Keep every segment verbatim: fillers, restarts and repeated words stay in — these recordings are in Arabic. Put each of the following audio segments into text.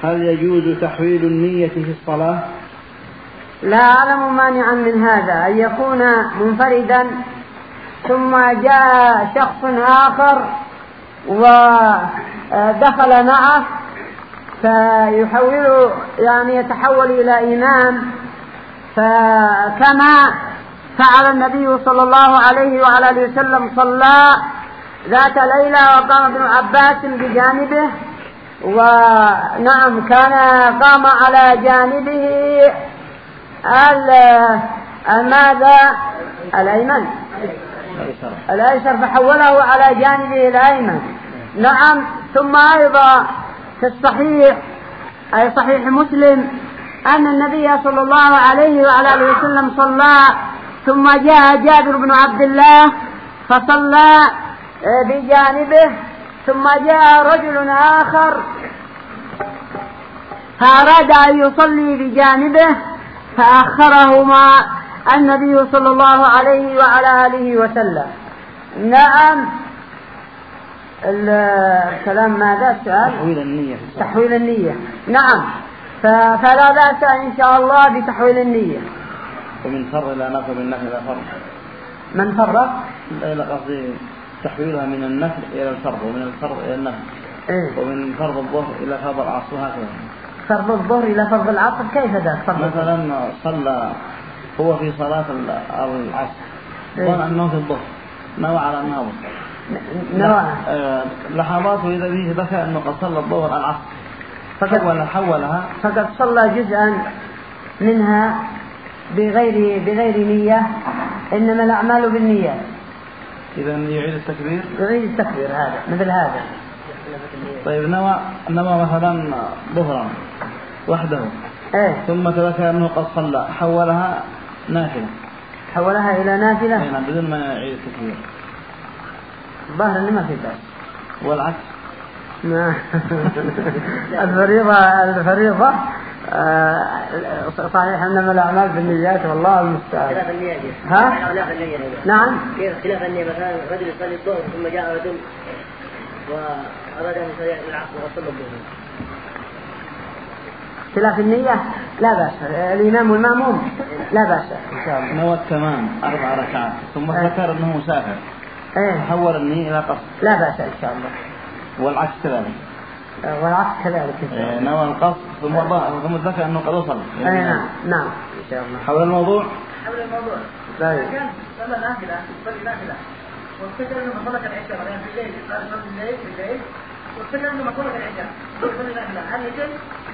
هل يجوز تحويل النية في الصلاة؟ لا أعلم مانعا من هذا، أن يكون منفردا ثم جاء شخص آخر ودخل معه فيحول، يعني يتحول إلى إمام، فكما فعل النبي صلى الله عليه وعلى آله وسلم صلى ذات ليلة وقام ابن عباس بجانبه، ونعم كان قام على جانبه ماذا الأيمن الأيسر فحوله على جانبه الأيمن. نعم. ثم أيضا في الصحيح أي صحيح مسلم أن النبي صلى الله عليه وعلى آله وسلم صلى ثم جاء جابر بن عبد الله فصلى بجانبه، ثم جاء رجل آخر فأراد أن يصلي بجانبه فأخرهما النبي صلى الله عليه وعلى آله وسلم. نعم. الكلام ماذا السؤال؟ تحويل النية. تحويل النية. نعم. فلا بأس إن شاء الله بتحويل النية. ومن فرض إلى نفل، من نفل إلى فرض. من فرض؟ إلى قصدي تحويلها من النفل إلى الفرض، ومن الفرض إلى النفل. إيه؟ ومن فرض الظهر إلى فرض العصر، هكذا. فرض الظهر إلى فرض العصر كيف ذا؟ مثلا صلى هو في صلاة العصر ظن أنه في الظهر، نوى على أنها ظهر، نوى لحظات وإذا به ذكى أنه قد صلى الظهر العصر فقد حولها، فقد صلى جزءا منها بغير بغير نية، إنما الأعمال بالنيات. إذا يعيد التكبير؟ يعيد التكبير هذا مثل هذا. طيب نوى نوى مثلا ظهرا وحده، إيه؟ ثم تذكر أنه قد صلى، حولها نافلة، حولها إلى نافلة نعم بدون ما يعيد التكبير. ظاهر إنه ما في بأس. والعكس؟ ما الفريضة الفريضة آه صحيح إنما الأعمال بالنيات والله المستعان. خلاف النية. ها؟ خلاف النية. نعم. كيف خلاف النية؟ مثلا رجل يصلي الظهر ثم جاء رجل وأراد أن يصلي العصر وصلى الظهر. خلاف النية لا بأس، الإمام والمأموم لا بأس إن شاء الله. نوى التمام أربع ركعات ثم ذكر أنه مسافر، إيه؟ حول النية إلى قصر، لا بأس إن شاء الله. والعكس كذلك. والعكس كذلك إن شاء الله. نوى القصر ثم ثم ذكر أنه قد وصل. أي نعم نعم إن شاء الله. حول الموضوع. حول الموضوع. لا. كان صلى نافلة، صلى نافلة، وافتكر إنه صلى العشاء مثلا في الليل، قال صلى الليل في الليل، وافتكر إنه صلى العشاء، صلى نافلة، هل يتم؟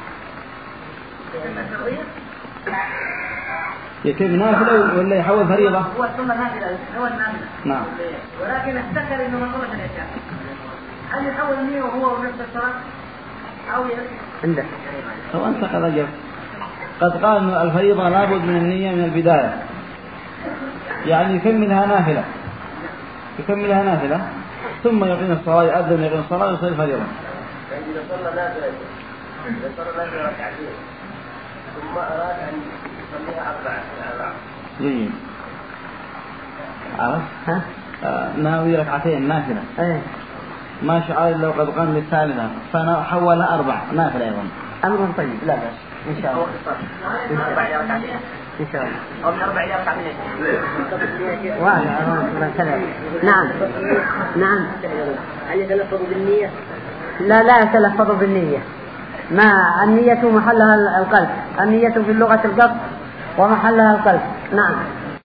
يكيف نافلة ولا يحول فريضة؟ هو ثم نافلة، هو النافلة. نعم. ولكن افتكر إنه من صلى العشاء، هل يحول النية وهو نفس الصلاة أو عنده؟ هو أنت قد أجبت. قد قال أن الفريضة لابد من النية من البداية، يعني يكملها نافلة، يكملها نافلة ثم يقيم الصلاة، يؤذن يقيم الصلاة ويصلي الفريضة. إذا صلى نافلة، إذا صلى نافلة ركعتين ثم أراد أن يصليها أربعة. جيد. عرفت؟ ها؟ آه ناوي ركعتين نافلة. إيه. ما شعر لو قد قام للثالثة فحولها أربع نافلة أيضا. أمر طيب لا بأس إن شاء الله. إن شاء الله. أو من أربع إلى ركعتين. واضح كذا. نعم. نعم. هل يتلفظ بالنية؟ لا لا يتلفظ بالنية. ما النية محلها القلب، النية في اللغة القصد ومحلها القلب. نعم.